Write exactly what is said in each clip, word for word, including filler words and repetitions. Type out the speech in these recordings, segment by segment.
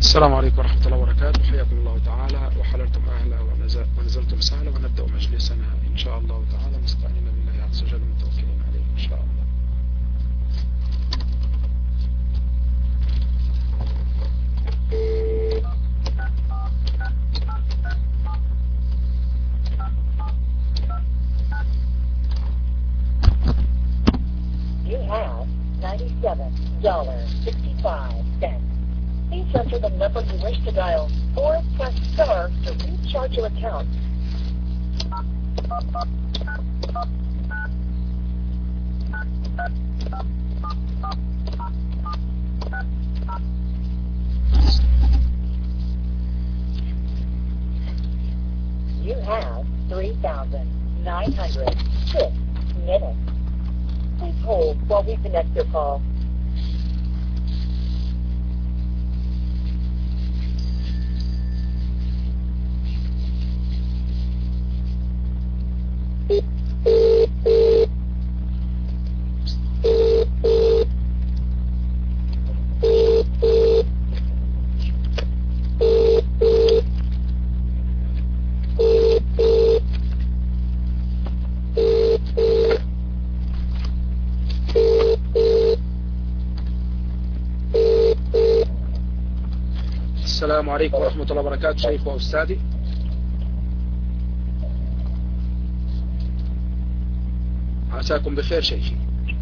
السلام عليكم ورحمة الله وبركاته. حياكم الله تعالى وحللتم أهلا ونزلتم سهلا، ونبدأ مجلسنا إن شاء الله تعالى مستعينين بالله عز وجل متوكلين عليه إن شاء الله. You have ninety-seven dollars and sixty-five cents. Please enter the number you wish to dial, or press star to recharge your account. You have three thousand nine hundred six minutes. Please hold while we connect your call. السلام عليكم ورحمة الله وبركاته شيخ وأستاذي. عساكم بخير شيخي.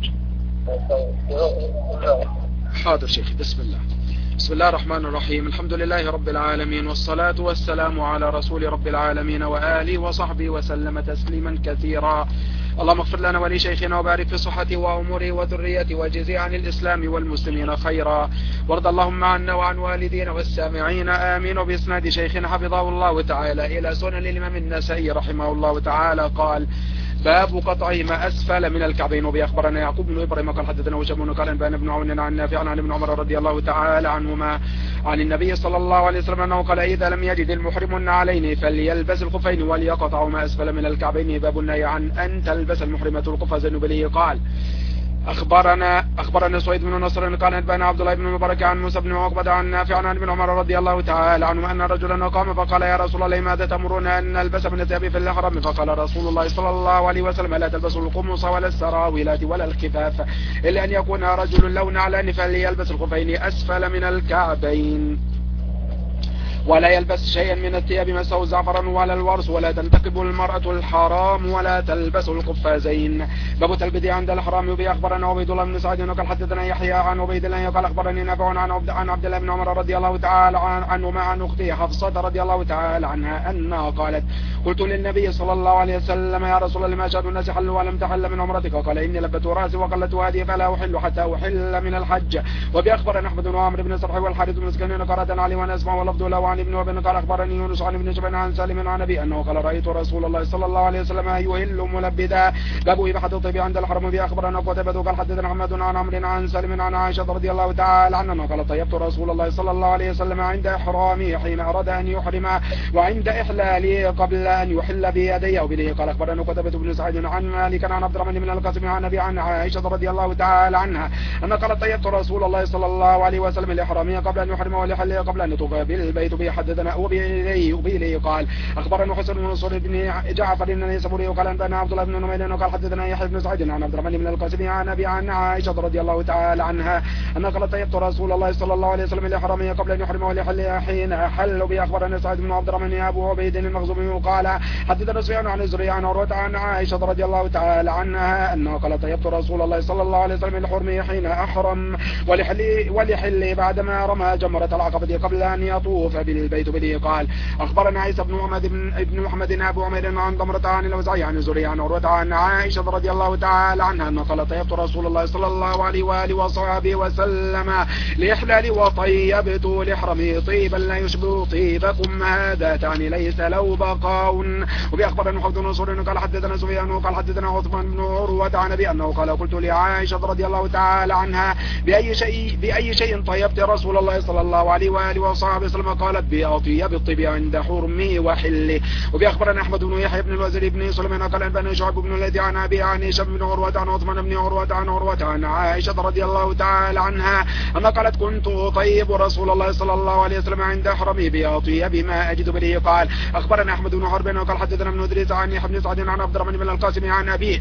حاضر شيخي. بسم الله بسم الله الرحمن الرحيم. الحمد لله رب العالمين، والصلاة والسلام على رسول رب العالمين وآله وصحبه وسلم تسليما كثيرا. اللهم اغفر لنا ولشيخنا وبارك في صحته وأموره وذريته وجزي عن الإسلام والمسلمين خيرا، وارض اللهم عنا وعن والدينا والسامعين آمين. وبإسناد شيخنا حفظه الله تعالى إلى سنن الإمام النسائي رحمه الله تعالى قال: باب قطع ما أسفل من الكعبين. وبأخبرنا يعقوب بن إبراهيم قال حدثنا وشاب بن قال بن ابن عون عن نافع عن ابن عمر رضي الله تعالى عنهما عن النبي صلى الله عليه وسلم أنه قال: إذا لم يجد المحرم النعلين فليلبس الخفين وليقطع ما أسفل من الكعبين. باب النهي عن أن تلبس المحرمة القفاز. النبلي قال: أخبرنا أخبرنا سويد بن نصر قال أنبأنا عبد الله بن مبارك عن موسى بن عقبة عن نافع عن ابن عمر رضي الله تعالى عنه أن رجلا قام فقال: يا رسول الله ماذا تأمرون أن نلبس من الثياب في الحرم؟ فقال رسول الله صلى الله عليه وسلم: لا تلبسوا القمص ولا السراويلات ولا الخفاف إلا أن يكون رجل له نعلان فليلبس الخفين أسفل من الكعبين، ولا يلبس شيئا من الثياب مسه زعفرا ولا الورس، ولا تنتقب المرأة الحرام، ولا تلبس القفازين. باب تلبدي عند الحرام. وبه أخبرنا عبيد الله بن سعد قال حدثنا يحيى عن عبيد الله قال أخبرني نافع عن عبد عن عبد الله بن عمر رضي الله تعالى عنهما عن أخته حفصة رضي الله تعالى عنها أنها قالت: قلت للنبي صلى الله عليه وسلم: يا رسول الله، ما أشهد الناس حلوا ولم تحل من عمرتك؟ قال: إني لبت رأسي وقلت هذه فلا أحل حتى أحل من الحج. وبه أخبرنا أحمد بن عمرو بن صبح والحارث بن مسكين قرأت علي وأنا أسمع ولفظ له عن ابن وبن قال أخبرني يونس عن ابن جبل عن سالم عن أبي أنه قال: رأيت رسول الله صلى الله عليه وسلم يهل ملبدا. باب إباحة الطيب عند الحرم. به أخبرنا قتيبة قال حدثنا محمد عن عمرو عن سالم عن عائشة رضي الله تعالى عنها قال: طيبت رسول الله صلى الله عليه وسلم عند إحرامه حين أراد أن يحرم، وعند إحلاله قبل أن يحل بيديه. وبه قال أخبرنا قتيبة بن سعيد عن مالك عن عبد الرحمن بن القاسم عن أبي عن عائشة رضي الله تعالى عنها أن قال: طيبت رسول الله صلى الله عليه وسلم لإحرامه قبل أن يحرم ولحله قبل أن يطوف بالبيت. به حدثنا وبه قال أخبرنا حسن بن نصر بن جعفر بن النيسابوري قال أنبأنا عبد الله بن نمير قال حدثنا يحيى بن سعيد عن عبد الرحمن بن القاسم عن أبي عن عائشة رضي الله تعالى عنها أن قالت: طيبت رسول الله صلى الله عليه وسلم لإحرامه قبل أن يحرم ولحله حين أحل. به أخبرنا سعيد بن عبد الرحمن أبو عبيد المخزومي قال حدثنا سفيان عن الزهري عن عروة عن عائشة رضي الله تعالى عنها أنه قال: طيبت رسول الله صلى الله عليه وسلم لحرمه حين أحرم ولحله ولحله بعدما رمى جمرة العقبة قبل أن يطوف بالبيت. به قال أخبرنا عيسى بن محمد بن ابن محمد أبو عمير عن ضمرة عن الأوزاعي عن الزهري عن عروة عن عائشة رضي الله تعالى عنها أنه قال: طيبت رسول الله صلى الله عليه وآله وصحبه وسلم لإحلال وطيبت لإحرامه طيبا لا يشبه طيبكم هذا تعني ليس له بقاء. وبأخبرنا حفظ نصر قال حدثنا سفيان قال حدثنا عثمان بن عروة عن أبي أنه قال: قلت لعائشة رضي الله تعالى عنها: بأي شيء بأي شيء طيبت رسول الله صلى الله عليه وآله وصحبه وسلم؟ قال: قالت بأطيب الطيب عند حرمه وحله. وبي أخبرنا أحمد بن يحيى بن الوزير بن سليمان قال أنبأنا شعيب بن الذي عن أبي عن هشام بن عروة عن عثمان بن عروة عن عروة عن عائشة رضي الله تعالى عنها أن قالت كنت أطيب رسول الله صلى الله عليه وسلم عند حرمه بأطيب ما أجد به. قال أخبرنا أحمد بن حرب وقال حدثنا ابن إدريس عن يحيى بن سعد عن عبد الرحمن بن القاسم عن أبيه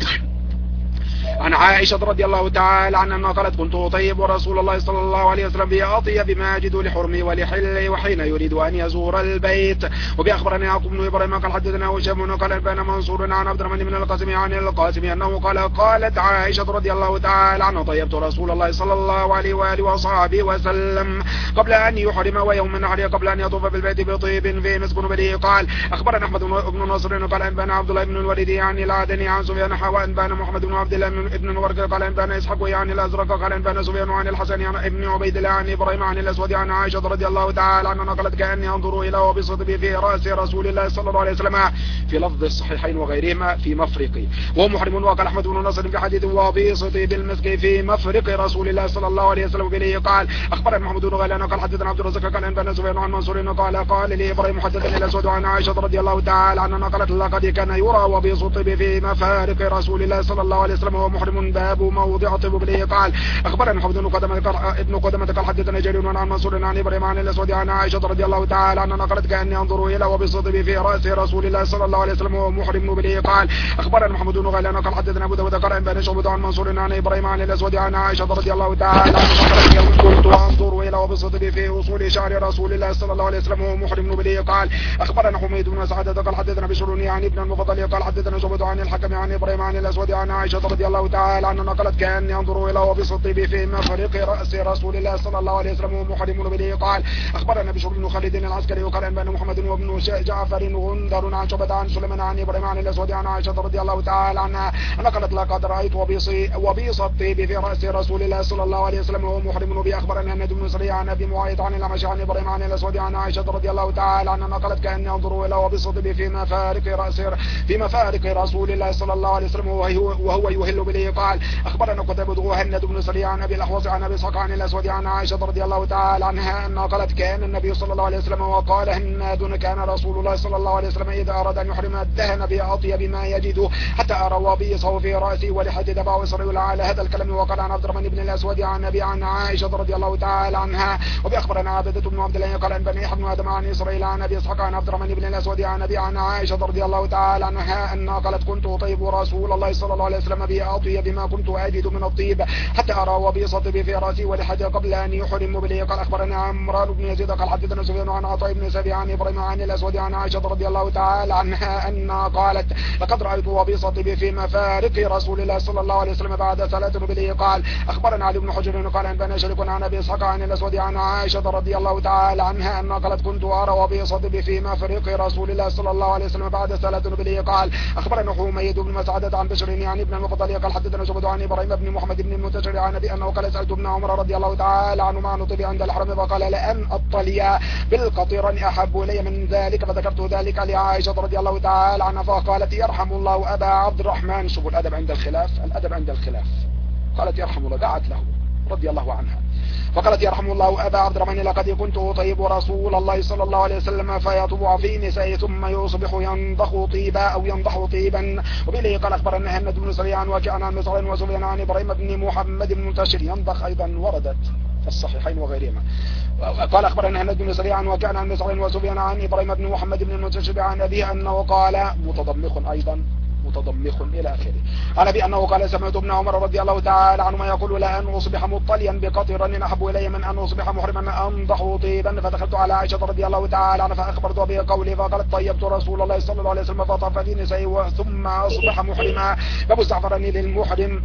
عن عائشة رضي الله تعالى عنها أنها قالت كنت أطيب رسول الله صلى الله عليه وسلم بأطيب ما أجد لحرمي ولحلي وحين يريد أن يزور البيت. وبأخبرني يعقوب بن إبراهيم قال حدثنا هشام قال أنبأنا منصور عن عبد الرحمن بن القاسم عن القاسم أنه قال قالت عائشة رضي الله تعالى عنها طيبت رسول الله صلى الله عليه وآله وصحبه وسلم قبل أن يحرم ويوم النحر قبل أن يطوف بالبيت بطيب فيه مسك به. قال أخبرنا أحمد بن نصر قال أنبأنا عبد الله بن الوليد عن العدني عن سفيان حوى أنبأنا محمد بن عبد الله ابن الورق قال أنبأنا إسحاق يعني الأزرق قال أنبأنا سفيان عن الحسن عن ابن عبيد الله عن إبراهيم عن الأسود عن عائشة رضي الله تعالى عنها قالت كأني أنظر إلى وبصدب في رأس رسول الله صلى الله عليه وسلم في لفظ الصحيحين وغيرهما في مفرقي وهو محرم. وقال أحمد بن نصر في حديث وبصدب بالمسك في مفرق رسول الله صلى الله عليه وسلم به. قال أخبرنا محمد بن غيلان قال حدثنا عبد الرزاق قال أنبأنا سفيان عن منصور قال قال لي إبراهيم حدثني الأسود عن عائشة رضي الله تعالى عنها قالت لقد كان يرى وبصدب في مفارق رسول الله صلى الله عليه وسلم وهو محرم باب موضع طب به. قال أخبرنا محمد بن قدامة ابن قدامة قال حدثنا جرير عن منصور عن إبراهيم عن الأسود عن عائشة رضي الله تعالى عنها قالت كأني أنظر إلى وبصدب في رأس رسول الله صلى الله عليه وسلم وهو محرم به. قال أخبرنا محمد بن غيلان قال حدثنا أبو داود قال أنبأنا شعبة عن منصور عن إبراهيم عن الأسود عن عائشة رضي الله تعالى عنها كنت أنظر إلى وبصدب في وصول شعر رسول الله صلى الله عليه وسلم وهو محرم به. قال أخبرنا حميد بن سعادة قال حدثنا بشر عن ابن المفضل قال حدثنا شعبة عن الحكم عن إبراهيم عن الأسود عن عائشة رضي الله تعالى عنها قالت كأني أنظر إلى وبصدب في مفرق رأس رسول الله صلى الله عليه وسلم وهو محرم به. قال أخبرنا بشر بن خالد العسكري وقال أنبأنا محمد وابن جعفر غندر عن شعبة عن سليمان عن إبراهيم عن الأسود عن عائشة رضي الله تعالى عنها أنا قالت لقد رأيت وبيص الطيب في رأس رسول الله صلى الله عليه وسلم وهو محرم به. أخبرنا أن بن سريع عن أبي معاوية عن الأعمش عن إبراهيم عن الأسود عن عائشة رضي الله تعالى عنها قالت كأني أنظر إلى وبيص الطيب في مفارق رأس في مفارق رسول الله صلى الله عليه وسلم وهو يهل به. قال أخبرنا قتيبة هند بن سريع عن أبي الأحوص عن أبي إسحاق عن الأسود عن عائشة رضي الله تعالى عنها أنها قالت كان النبي صلى الله عليه وسلم وقال هناد كان رسول الله صلى الله عليه وسلم إذا أراد أن يحرم الدهن بأطيب ما يجده حتى أرى وبيصه في رأسه ولحد دبعه إسرائيل على هذا الكلام. وقال عن عبد الرحمن بن الأسود عن أبي عن عائشة رضي الله تعالى عنها. وبأخبرنا عبدة بن عبد الله قال أن بني ابن آدم عن إسرائيل عن أبي إسحاق عن عبد الرحمن بن الأسود عن أبي عن عائشة رضي الله تعالى عنها أنها قالت كنت أطيب رسول الله صلى الله عليه وسلم بأطيب ما كنت أجد من الطيب حتى أرى وبيص الطيب في رأسي ولحد قبل أن يحرم به. قال أخبرنا عمران بن يزيد قال حدثنا سفيان عن عطاء بن سبي عن إبراهيم عن الأسود عن عائشة رضي الله تعالى عنها أنها قالت لقد رأيت وبيص الطيب في مفارق رسول الله صلى الله عليه وسلم بعد صلاة به. قال أخبرنا علي بن حجر قال أنبأنا شريك عن أبي إسحاق عن الأسود عن عائشة رضي الله تعالى عنها أنها قالت كنت أرى وبيص الطيب في مفارق رسول الله صلى الله عليه وسلم بعد صلاة به. قال أخبرنا حميد بن مسعدة عن بشر يعني ابن المفضل قال حدثنا شعبة عن إبراهيم بن محمد بن المنتشر عن أبي أنه قال سألت ابن عمر رضي الله تعالى عنه عن الطيب عند الحرم فقال لأن أطلع بالقطيران أحب إلي من ذلك فذكرت ذلك لعائشة رضي الله تعالى عنها فقالت يرحم الله أبا عبد الرحمن. شوفوا الأدب عند الخلاف الأدب عند الخلاف قالت يرحم الله دعت له رضي الله عنها فقالت يرحم الله أبا عبد الرحمن لقد كنت أطيب رسول الله صلى الله عليه وسلم فيطبع في نسائه ثم يصبح ينضخ طيبا أو ينضح طيبا. وبه قال أخبرنا هند بن سريع وكان عن مصر وسفيان عن إبراهيم بن محمد بن منتشر ينضخ أيضا وردت في الصحيحين وغيرهما. قال أخبرنا هند بن سريع وكان عن مصر وسفيان عن إبراهيم بن محمد بن منتشر عن أبيه أنه قال متضمخ أيضا متضمخ إلى آخره. عن أبي أنه قال سمعت ابن عمر رضي الله تعالى عنهما يقول لأن أصبح مطليا بقطر أحب إلي من أن أصبح محرما أنضح طيبا. فدخلت على عائشة رضي الله تعالى عنها فأخبرت به قولي فقالت طيبت رسول الله صلى الله عليه وسلم فطاف في نسائه ثم أصبح محرما. باب استغفرني للمحرم.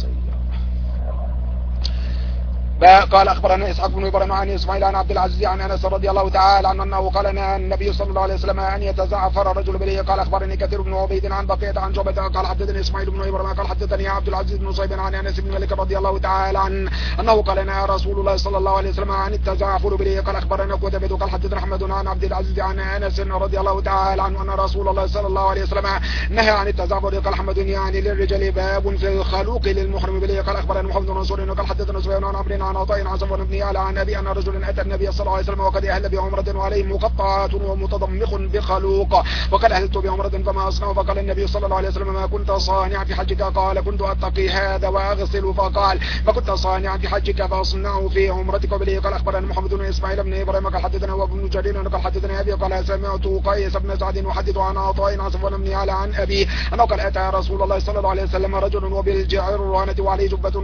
قال أخبرنا إسحاق بن إبراهيم عن إسماعيل عن عبد العزيز عن أنس رضي الله تعالى عنه أنه قال النبي صلى الله عليه وسلم أن يتزعفر رجل به. قال أخبرني كثير بن عبيد عن بقية عن جبة قال حدثني إسماعيل بن إبراهيم قال حدثني عبد العزيز بن صيب عن أنس بن مالك رضي الله تعالى عنه أنه قال لنا رسول الله صلى الله عليه وسلم عن التزعفر به. قال أخبرنا قتيبة قال حدثنا أحمد عن عبد العزيز عن أنس رضي الله تعالى عنه أن رسول الله صلى الله عليه وسلم نهى عن التزعفر. قال أحمد يعني للرجال باب في الخلوق للمحرم به. قال أخبرنا محمد بن منصور قال حدثنا سفيان عن عمرو عن عطاء عن صفوان بن يعلى عن أبي أن رجلا أتى النبي صلى الله عليه وسلم وقد أهل بعمرة وعليه مقطعات ومتضمخ بخلوق وقال أهلت بعمرة فما أصنع؟ فقال النبي صلى الله عليه وسلم ما كنت صانع في حجك؟ قال كنت أتقي هذا وأغسل. فقال ما كنت صانع في حجك فأصنعه في عمرتك. وبه قال أخبرنا محمد بن إسماعيل بن إبراهيم قال حدثنا وابن جرير قال حدثنا أبي قال سمعت قيس بن سعد يحدث عن عطاء عن صفوان بن يعلى عن أبي أنه قال أتى رسول الله صلى الله عليه وسلم رجل وبالجعرانة وعليه جبة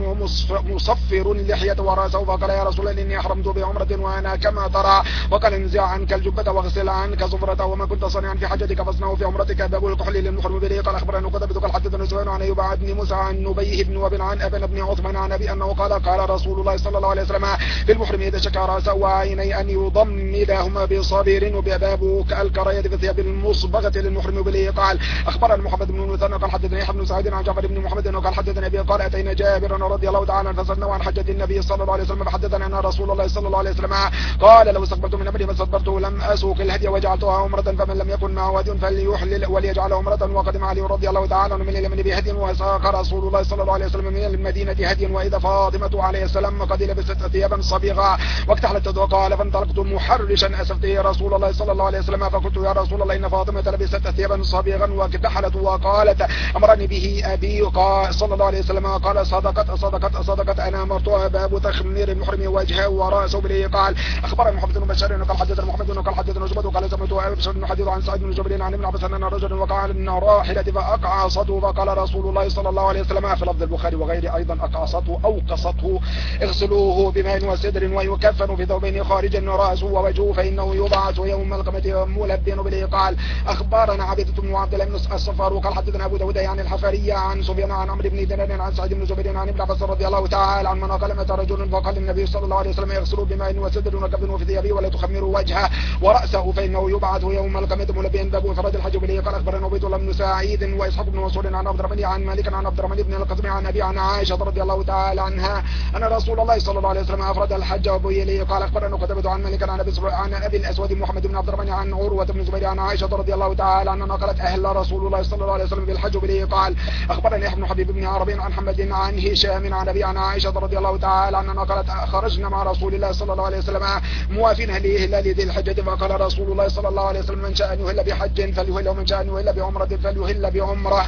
ومصفر اللحية ورأسه فقال يا رسول الله إني أحرمت بعمرة وأنا كما ترى. وقال انزع عنك الجبة واغسل عنك صفرته وما كنت صانعا في حجتك فاصنعه في عمرتك. باب الكحل للمحرم. به قال أخبرنا قتيبة قال حدثنا سفيان عن أيوب بن موسى عن نبيه بن وهب عن أبي بن عثمان عن أبي أنه قال قال رسول الله صلى الله عليه وسلم في المحرم إذا شكى رأسه وعيني أن يضمدهما بصابر. وباب الكراية في الثياب المصبغة للمحرم. به قال أخبرنا محمد بن مثنى قال حدثنا يحيى بن سعيد عن جعفر بن محمد قال حدثنا أبي قال أتينا جابر رضي الله تعالى عنه فسألناه عن حجة النبي صلى الله عليه وسلم فحدثنا أن رسول الله صلى الله عليه وسلم قال لو استقبلت من أمري فاستدبرته لم أسوق الهدي وجعلتها عمرة فمن لم يكن معه هدي فليحلل وليجعل عمرة. وقدم علي رضي الله تعالى عنه من اليمن بهدي وساق رسول الله صلى الله عليه وسلم من المدينة هدي. وإذا فاطمة عليه السلام قد لبست ثيابا صبيغا واكتحلت وقال فانطلقت محرشا أسفت يا رسول الله صلى الله عليه وسلم فقلت يا رسول الله إن فاطمة لبست ثيابا صبيغا واكتحلت وقالت أمرني به أبي صلى الله عليه وسلم قال صدقت صدقت صدقت أنا أمرتها. باب تخمير المحرم وجهه ورأسه. به قال أخبرنا محمد بن بشار قال حدثنا محمد قال حدثنا جبد قال سمعت أبي بشار حديث عن سعيد بن جبير عن ابن عباس أن رجلا وقع على راحلة فأقعصته فقال رسول الله صلى الله عليه وسلم في لفظ البخاري وغيره أيضا أقعصته أو قصته اغسلوه بماء وسدر ويكفن في ثوبين خارجا رأسه ووجهه فإنه يبعث يوم القيامة ملبين. به قال أخبرنا عبيدة بن عبد الله بن الصفار قال حدثنا أبو داود عن الحفرية عن سفيان عن عمرو بن دينار عن سعيد بن جبير عن ابن عباس رضي الله تعالى عنه قال متى رجل فقال النبي صلى الله عليه وسلم يغسلوا بماء وسدر وكفنوا في ثيابه ولا تخمروا وجهه ورأسه فإنه يبعث يوم القيامة ملبيا. باب إفراد الحج. به قال أخبرنا عبيد الله بن سعيد وإسحاق بن منصور عن عبد الرحمن عن مالك عن عبد الرحمن بن القاسم عن أبي عن عائشة رضي الله تعالى عنها أن رسول الله صلى الله عليه وسلم أفرد الحج. وأبوي إليه قال أخبرنا قتيبة عن مالك عن أبي عن أبي الأسود محمد بن عبد الرحمن عن عروة بن الزبير عن عائشة رضي الله تعالى عنها قالت أهل رسول الله صلى الله عليه وسلم بالحج. به قال أخبرني يحيى بن حبيب بن عربي عن حمد عن هشام عن أبي عن عائشة رضي الله تعالى عنها قالت خرجنا مع رسول الله صلى الله عليه وسلم موافين لإهلال ذي الحجة فقال رسول الله صلى الله عليه وسلم من شاء أن يهل بحج فليهل ومن شاء أن يهل بعمرة فليهل بعمرة.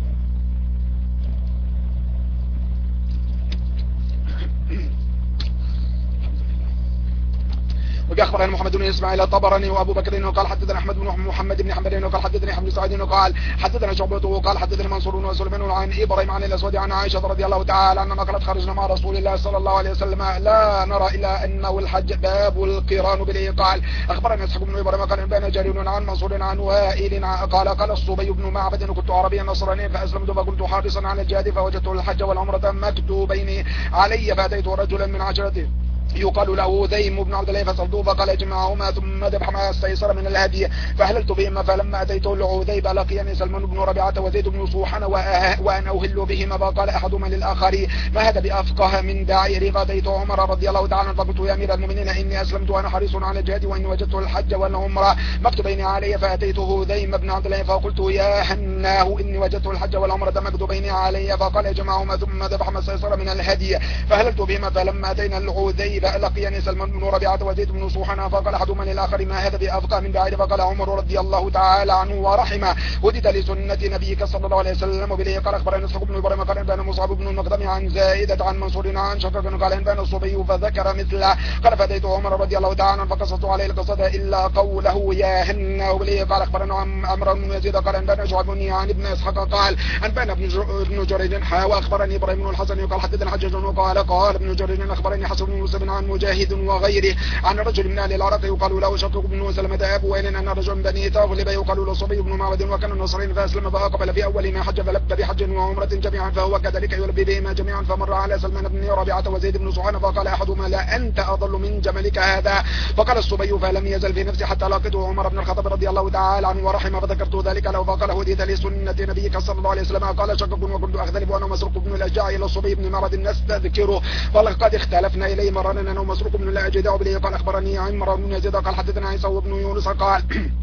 وأخبرنا محمد بن إسماعيل الطبراني وأبو بكر قال حدثنا أحمد بن محمد بن حنبل قال حدثنا أحمد بن سعيد قال حدثنا شعبة قال حدثنا منصور وسليمان عن إبراهيم عن الأسود عن عائشة رضي الله تعالى عنها قالت خرجنا مع رسول الله صلى الله عليه وسلم لا نرى إلا أنه الحج. باب القران. به قال أخبرنا إسحاق بن إبراهيم قال بين جرير عن منصور عن وائل قال قال الصبي بن معبد كنت عربيا نصرانيا فأسلمت فكنت حارصا على الجهاد فوجدت الحج والعمرة مكتوبين علي فأتيت رجلا من عشرته يقال له ذيم بن عبد الله فسألته فقال اجمعهما ثم ذبح ما استيسر من الهدي فأهللت بهما. فلما أتيته العذيب لقيني سلمان بن ربيعة وزيد بن صوحان وأنا أهل بهما فقال أحدهما للآخر ما هذا بأفقه من داعي فأتيت عمر رضي الله تعالى عنه فقلت يا أمير المؤمنين إني أسلمت وأنا حريص على الجهاد وإن وجدت الحج والعمرة مكتوبين علي. فأتيته ذيم بن عبد الله فقلت يا حناه إني وجدت الحج والعمرة مكتوبين علي فقال اجمعهما ثم ذبح ما استيسر من الهدي فأهللت بهما. فلما أتينا العذيب لقيني سلمان بن ربيعة وزيد بن صوحان فقال أحدهما للآخر ما هذا بأفقه من بعيد فقال عمر رضي الله تعالى عنه ورحمه ودد لسنة نبيك صلى الله عليه وسلم. وبه قال أخبرنا إسحاق بن إبراهيم قال أنبأنا مصعب بن المقدم عن زائدة عن منصور عن شقيق قال أنبأنا الصبي فذكر مثله قال فأتيت عمر رضي الله تعالى عنه فقصصت عليه القصة إلا قوله يا هنا. وبه قال أخبرنا عمرو بن يزيد قال أنبأنا شعيب عن ابن إسحاق قال أنبأنا ابن جرير وأخبرني إبراهيم بن الحسن قال حدثنا حجاج قال قال ابن جرير أخبرني حسن بن يوسف عن مجاهد وغيره عن رجل من أهل العراق يقال له شقيق بن سلمة أبو ويل أن رجل بني تغلب يقال له صبي بن معبد وكان النصرين فأسلم فأقبل في أول ما حج فلبى بحج وعمرة جميعا فهو كذلك يلبي بهما جميعا. فمر على سلمان بن ربيعة وزيد بن صوحان فقال أحدهما لا أنت أضل من جملك هذا. فقال الصبي فلم يزل في نفسي حتى لقيته عمر بن الخطاب رضي الله تعالى عنه ورحمه فذكرت ذلك له فقال هديت لسنة نبيك صلى الله عليه وسلم. قال شقيق وكنت أخذلب وأنا مسروق بن الأشجاع إلى الصبي بن معبد نستذكره ولقد اختلفنا إليه مرة أنا ومسروق بن الأجدع. به قال أخبرني عمرو بن يزيد قال حدثنا عيسى بن يونس قال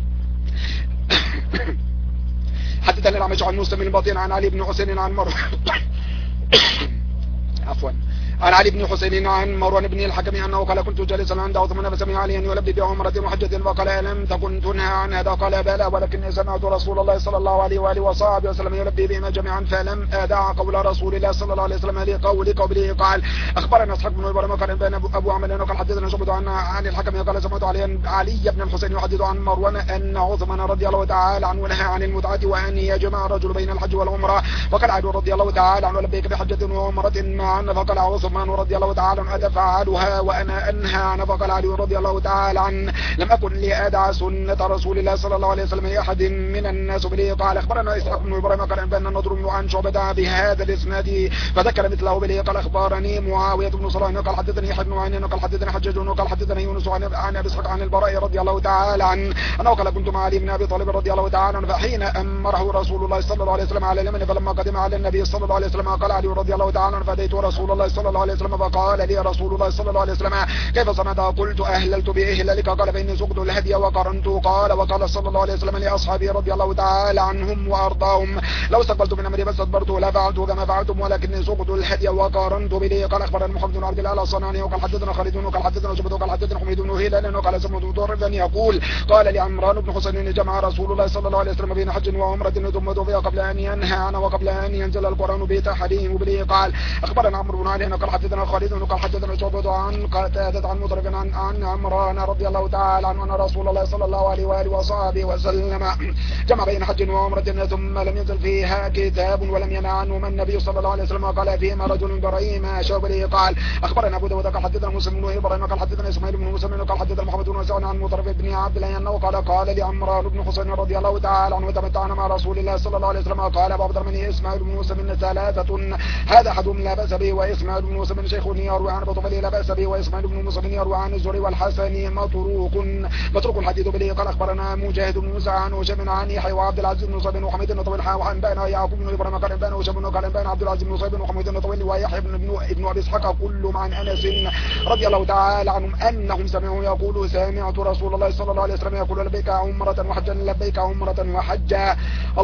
حدثنا الأعمش عن موسى بن باطن عن علي بن حسين عن مر عفوا عن علي بن حسين عن مروان بن الحكم أنه قال كنت جالسا عند عثمان فسمع عليا يلبي بعمرة وحجة فقال ألم تكن تنهى عن هذا؟ قال بلى ولكني سمعت رسول الله صلى الله عليه وآله وصحبه وسلم يلبي بهما جميعا فلم أدع قول رسول الله صلى الله عليه وسلم لقول قوله. قال أخبرنا اسحاق بن إبراهيم قال بين أبو عمرو قال حدثنا شعبة عن عن الحكم قال سمعت علي علي بن الحسين يحدث عن مروان أن عثمان رضي الله تعالى عنه نهى عن المتعة وأن يجمع الرجل بين الحج والعمرة. وقال علي رضي الله تعالى عنه لبيك بحجة وعمرة معا. فقال عثمان رضي الله تعالى عنه أتفعلها وأنا أنهى عنها؟ فقال علي رضي الله تعالى عنه لم أكن لأدع سنة رسول الله صلى الله عليه وسلم لأحد من الناس بلي. قال أخبرنا إسحاق بن إبراهيم قال أنبأنا النضر عن شعبة بهذا الإسناد فذكر مثله بلي. قال أخبرني معاوية بن صالح قال حدثني يحيى بن معين قال حدثني حجاج قال حدثني يونس عن أبي إسحاق عن البراء رضي الله تعالى عنه أنه قال كنت مع علي بن أبي طالب رضي الله تعالى عنه فحين أمره رسول الله صلى الله عليه وسلم على اليمن فلما قدم على النبي صلى الله عليه وسلم قال علي رضي الله تعالى عنه فأتيت رسول الله صلى الله عليه وسلم فقال لي رسول الله صلى الله عليه وسلم كيف صنعت؟ قلت أهللت بإهلالك. قال فإني سقت الهدي وقرنت. قال وقال صلى الله عليه وسلم لأصحابه رضي الله تعالى عنهم وأرضاهم لو استقبلت من أمري فاستدبرت لا فعلت كما فعلتم ولكني سقت الهدي وقرنت به. قال أخبرنا محمد بن عبد الله الصنعاني وقال حدثنا خالد وقال حدثنا شعبة وقال حدثنا حميد بن هلال وقال سمعت ضربا يقول قال لعمران بن حسين جمع رسول الله صلى الله عليه وسلم بين حج وعمرة ثم توفي قبل أن ينهى عنه وقبل أن ينزل القرآن بتحريم به. قال أخبرنا عمرو بن علي قال حدثنا خالد وقال حدثنا شعبة عن قتادة عن مضرب عن عن عمران رضي الله تعالى عنه أن رسول الله صلى الله عليه وآله وصحبه وسلم جمع بين حج وعمرة ثم لم ينزل فيها كتاب ولم ينع عنهما النبي صلى الله عليه وسلم. قال فيهما رجل بريم شعبة. قال أخبرنا أبو داود قال حدثنا مسلم بن إبراهيم قال حدثنا إسماعيل بن مسلم قال حدثنا محمد بن سعد عن مضرب بن عبد الله أنه قال قال لعمران بن حسين رضي الله تعالى عنه تمتعنا مع رسول الله صلى الله عليه وسلم. قال أبو عبد الرحمن إسماعيل بن مسلم ثلاثة هذا أحدهم لا بأس به وإسماعيل بن مسلم شيخ يروي عن بطفل لا بأس به وإسماعيل بن مسلم يروي عن الزهري والحسن متروك متروك الحديث به. قال أخبرنا مجاهد بن موسى عن هشام عن يحيى وعبد العزيز بن صهيب وحميد بن طويل وعن بين يعقوب بن إبراهيم قال بين هشام قال بين عبد العزيز بن صهيب وحميد بن طويل ويحيى بن ابن أبي إسحاق كلهم عن أنس رضي الله تعالى عنهم أنهم سمعوا يقول سمعت رسول الله صلى الله عليه وسلم يقول لبيك عمرة وحجا لبيك عمرة وحجا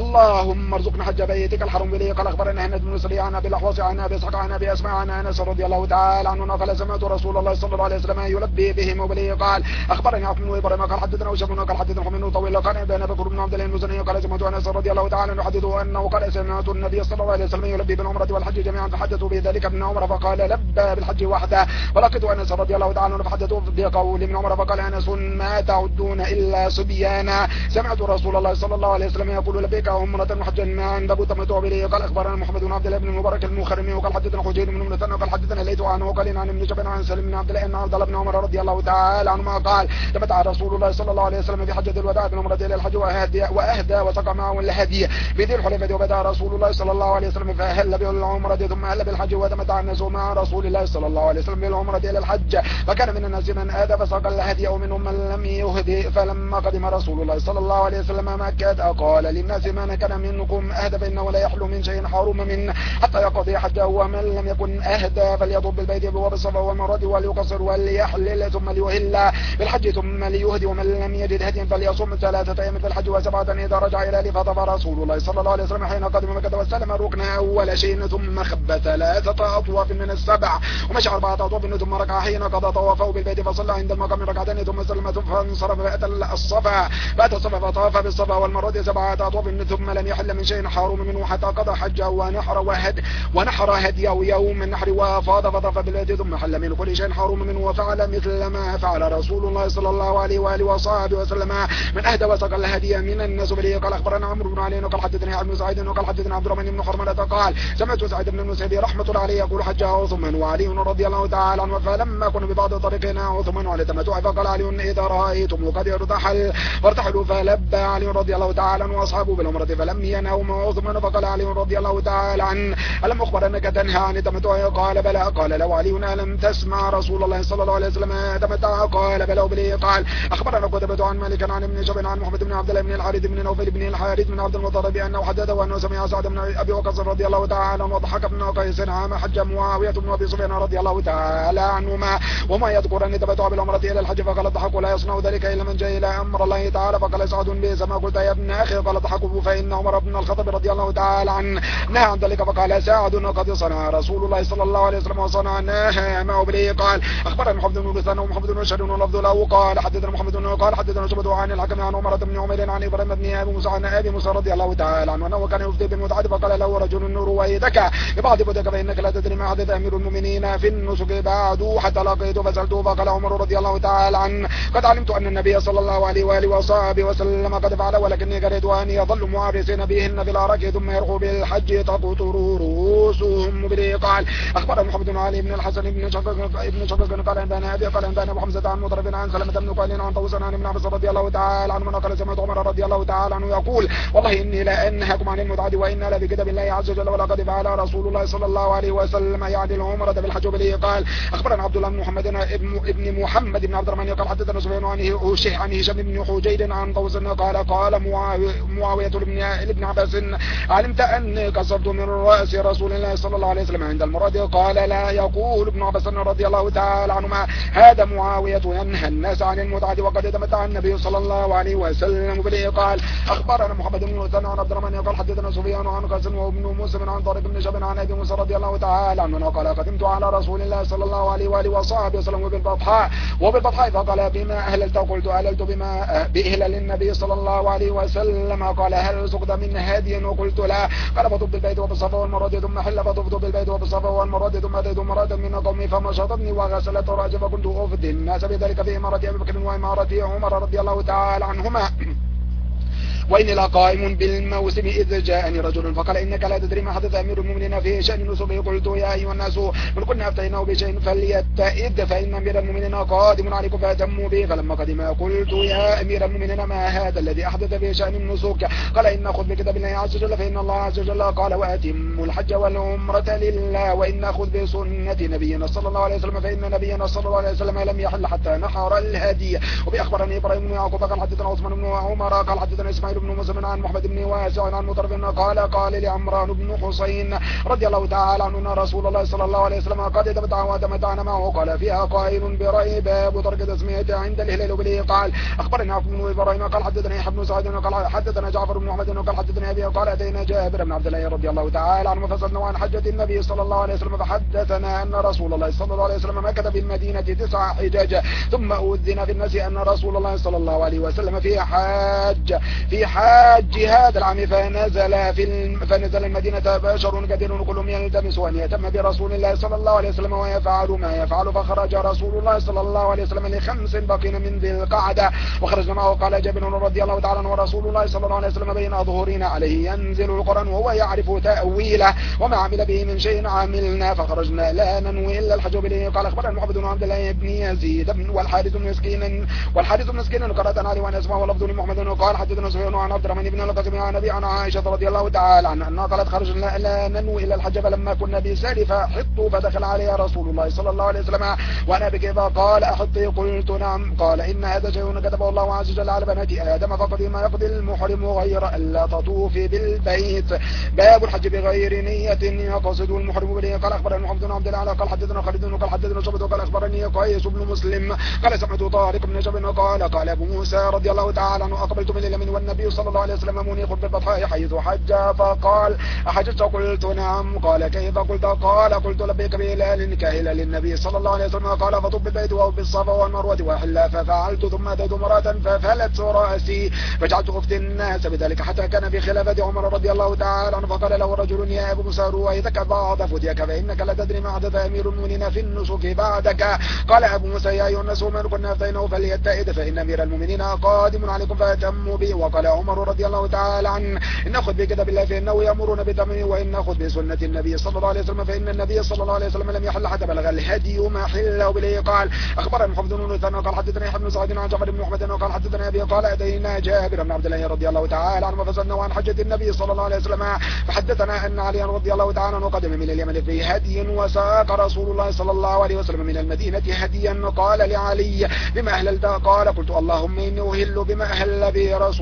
اللهم ارزقنا حج بيتك الحرم بلي. قال أخبرنا أحمد بن سريع عن أبي الأحوص عن أبي إسحاق عن أبي أسماء عن أنس رضي الله تعالى عنه قال سمعت رسول الله صلى الله عليه وسلم يلبي بهم وبلي. قال أخبرني عبد بن إبراهيم قال حدثنا وشبنا قال حدثنا حميد طويل قال بين بكر بن عبد الله المزني قال سمعت أنس رضي الله تعالى عنه يحدثه أنه قال سمعت النبي صلى الله عليه وسلم يلبي بالعمرة والحج جميعا فحدثوا بذلك ابن عمر فقال لبى بالحج وحده. ولقد أنس رضي الله تعالى عنه فحدثوا بقول ابن عمر فقال أنس ما تعدون إلا صبيانا سمعت رسول الله صلى الله عليه وسلم يقول لبيك عمرة وحجا معا باب تمتع به. قال أخبرنا محمد بن عبد الله بن المبارك المخرمي وقال حدثنا حجير بن مثنى وقال حدثنا ليث عنه وقال عن ابن جبل عن سلم بن عبد الله أن عبد الله بن عمر رضي الله تعالى عنهما قال تمتع رسول الله صلى الله عليه وسلم في حجة الوداع بالعمرة إلى الحج وأهدى وأهدى وسقى معه الهدي بذي الحليفة وبدا رسول الله صلى الله عليه وسلم فأهل بالعمرة ثم أهل بالحج وتمتع الناس مع رسول الله صلى الله عليه وسلم بالعمرة إلى الحج فكان من الناس من آدى فساق الهدي ومنهم من لم يهدي. فلما قدم رسول الله صلى الله عليه وسلم مكة قال للناس من كان منكم أهدى فإنه لا يحلو من شيء حرم منه حتى يقضي حجه ومن لم يكن أهدى فليطوف بالبيت وبالصفا والمروة وليقصر وليحلل ثم ليهل بالحج ثم ليهدي ومن لم يجد هديا فليصوم ثلاثة أيام في الحج وسبعة إذا رجع إلى أهله. فطاف رسول الله صلى الله عليه وسلم حين قدم مكة واستلم الركن أول شيء ثم خب ثلاثة أطواف من السبع ومشى أربعة أطواف ثم ركع حين قضى طوافه بالبيت فصلى عند المقام ركعتين ثم سلم فانصرف فأتى الصفا فأتى الصفا فطاف بالصفا والمروة سبعة أطواف ثم لم يحل من شيء حرم منه حتى قضى حجه ونحر وهد ونحر هديه يوم النحر وافاض فطاف بالبيت ثم حل من كل شيء حرم منه وفعل مثل ما فعل رسول الله صلى الله عليه وآله وصحبه وسلم من أهدى وسق الهدي من الناس بليه. قال أخبرنا عمرو بن علي وقال حدثني عبد بن سعيد وقال حدثنا عبد الرحمن بن حرملة قال سمعت سعيد بن المسيب رحمة الله عليه يقول حج عثمان وعلي رضي الله تعالى عنه فلما كنا ببعض طريقنا عثمان على تمتع فقال علي إذا رأيتم قد ارتحل فارتحلوا فلبى علي رضي الله تعالى عنه وأصحابه بالعمرة فلم ينهوا عثمان فقال علي رضي الله تعالى عنه ألم أخبر أنك تنهى عن التمتع؟ قال بلى. قال لو علي ألم تسمع رسول الله صلى الله عليه وسلم تمتع؟ قال بلى وبلي. قال أخبرنا قتيبة عن مالك عن ابن شهاب عن محمد بن عبد الله بن الحارث بن نوفل بن الحارث بن عبد المطلب أنه حدثه أنه سمع سعد بن أبي وقاص رضي الله تعالى عنه وضحك بن قيس عام حج معاوية بن أبي سفيان رضي الله تعالى عنهما وما يذكر أن تمتع بالعمرة إلى الحج فقال الضحك لا يصنع ذلك إلا من جاء إلى أمر الله تعالى. فقال سعد بئس ما قلت يا ابن أخي قال ضحكوا فإن عمر بن الخطاب رضي الله تعالى عنه نهى عن ذلك. فقال سعد قد صنع رسول الله صلى الله عليه وسلم وصنعناها معه به. قال أخبرنا محمد بن بثان ومحمد بن بشار ولفظ له قال حدثنا محمد بن قال حدثنا شعبة عن الحكم عن عمر بن عمير عن إبراهيم بن أبي موسى عن أبي موسى رضي الله تعالى عنه أنه كان يفتي بالمتعة فقال له رجل رويدك ببعض بدك فإنك لا تدري ما حدث أمير المؤمنين في النسك بعد حتى لقيته فسألته فقال عمر رضي الله تعالى عنه قد علمت أن النبي صلى الله عليه وآله وصحبه وسلم قد فعل ولكني كرهت أن يظل معرسين بهن في العرق ثم يرقوا بالحج تقطر رؤوسهم به. قال أخبر محمد بن علي بن الحسن بن شقق ابن شقق قال عندنا أبي قال عندنا أبو حمزة عن مطرف عن سلمة بن قيل عن طوس عن ابن عباس رضي الله تعالى عنه قال سمعت عمر رضي الله تعالى عنه يقول والله إني لا أنهاكم عن المتعة وإنا لبكتاب الله عز وجل ولقد فعل رسول الله صلى الله عليه وسلم يعني العمرة بالحج به. قال أخبرنا عبد الله بن محمد ابن ابن محمد بن عبد الرحمن قال حدثنا سفيان عن هشام بن حجير عن طوس قال قال معاوية لابن عباس علمت أني قصرت من رأس رسول الله صلى الله عليه وسلم عند المراد. قال لا. يقول ابن عباس رضي الله تعالى عنهما هذا معاوية ينهى الناس عن المتعة وقد تمتع النبي صلى الله عليه وسلم به. قال أخبرنا محمد بن مثنى عن عبد الرحمن قال حدثنا سفيان عن قاسم وابن مسلم عن طارق بن شهاب عن أبي موسى رضي الله تعالى عنه قال قدمت على رسول الله صلى الله عليه وآله وصحبه وسلم وبالبطحاء وبالبطحاء فقال بما أهللت قلت أهللت بما بإهلال النبي صلى الله عليه وسلم. قال هل سقط من هدي وقلت لا. قال فطب بالبيت وبالصفا والمروة ثم حل فطفت بالبيت وبالصفا والمروة ثم أتيت امرأة من قومي فمشطتني وغسلت رأسي فكنت أفدي الناس بذلك في إمارة أبي بكر وإمارة عمر رضي الله تعالى عنهما. وإني لقائم بالموسم إذ جاءني رجل فقال إنك لا تدري ما حدث أمير المؤمنين في شأن نسبه. قلت يا أيها الناس من كنا أفتيناه بشيء فليتئد فإن أمير المؤمنين قادم عليكم فأتموا به. فلما قدم قلت يا أمير المؤمنين ما هذا الذي أحدث في شأن النسك؟ قال إن خذ بكتاب الله عز وجل فإن الله عز وجل قال وأتموا الحج والعمرة لله وإن خذ بسنة نبينا صلى الله عليه وسلم فإن نبينا صلى الله عليه وسلم لم يحل حتى نحر الهدي. وبأخبرني إبراهيم بن يعقوب قال حدثنا عثمان بن عمر قال حدثنا إسماعيل بن مسلم عن محمد بن واسع عن مطرف قال قال لعمران بن حسين رضي الله تعالى عنه أن رسول الله صلى الله عليه وسلم قد تمتع وتمتعنا معه. قال فيها قائل برأي باب ترك تسمية عند الهلال به. قال أخبرنا عبد بن إبراهيم قال حدثنا يحيى بن سعيد قال حدثنا جعفر بن محمد قال حدثنا أبي قال أتينا جابر بن عبد الله رضي الله تعالى عنه فسألنا عن حجة النبي صلى الله عليه وسلم فحدثنا أن رسول الله صلى الله عليه وسلم مكث بالمدينة تسع حجاج ثم أذن في الناس أن رسول الله صلى الله عليه وسلم في حاج في حاج هذا العام فنزل في الم... فنزل المدينة بشر كثير كلهم يلتمس أن يتم برسول الله صلى الله عليه وسلم ويفعل ما يفعل. فخرج رسول الله صلى الله عليه وسلم لخمس بقين من ذي القعدة وخرجنا معه. قال جابر رضي الله تعالى عنه ورسول الله صلى الله عليه وسلم بين أظهرنا عليه ينزل القرآن وهو يعرف تأويله وما عمل به من شيء عملنا فخرجنا لا ننوي إلا الحج به. قال أخبرنا محمد بن عبد الله بن يزيد والحارث بن مسكين والحارث بن مسكين قرأت علي وأن أسمع ولفظ محمد قال حدثنا سفيان عن عبد الرحمن بن القاسم عن أبي عن عائشة رضي الله تعالى عنها أنها قالت خرجنا لا ننوي إلا الحج فلما كنا بساري فحطوا فدخل عليها رسول الله صلى الله عليه وسلم وأنا بكذا قال أحطي قلت نعم. قال إن هذا شيء كتبه الله عز وجل على بنات آدم فقد ما يقضي المحرم غير ألا تطوفي بالبيت. باب الحج بغير نية يقصد المحرم به. قال أخبرنا محمد بن عبد الله قال حدثنا خالد قال حدثنا شعبة قال أخبرني قيس بن مسلم قال سمعت طارق بن شهاب قال قال أبو موسى رضي الله تعالى عنه أقبلت من اليمن والنبي صلى الله عليه وسلم منيخ بالبطحاء حيث حج فقال أحججت قلت نعم. قال كيف قلت؟ قال قلت لبيك بهلال كهلال النبي صلى الله عليه وسلم. قال فطب بالبيت وبالصفا والمروة وحلا ففعلت ثم أتيت امرأة ففلت رأسي فجعلت أفتي الناس بذلك حتى كان في خلافة عمر رضي الله تعالى عنه. فقال له رجل يا أبو موسى رويتك بعض فتيك فإنك لا تدري ما حدث أمير المؤمنين في النسك بعدك. قال أبو موسى يا أيها الناس من كنا أفتيناه فليتئد فإن أمير المؤمنين قادم عليكم فأتموا به. وقال عمر رضي الله تعالى عنه إن أخذ بكتاب الله فإنه يأمرون بدمه وإن أخذ بسنة النبي صلى الله عليه وسلم فإن النبي صلى الله عليه وسلم لم يحل حتى بلغ الهدي ما حله به. قال أخبرنا محمد بن مثنى قال حدثنا يحيى بن سعيد عن جعفر بن محمد قال حدثنا أبي قال أتينا جابر بن عبد الله رضي الله تعالى عنه فسألناه عن حجة النبي صلى الله عليه وسلم فحدثنا أن علي رضي الله تعالى عنه قدم من اليمن في هدي وساق رسول الله صلى الله عليه وسلم من المدينة هديا. قال لعلي بما أهللت؟ قال قلت اللهم إني أهل بما أهل به رسول الله صلى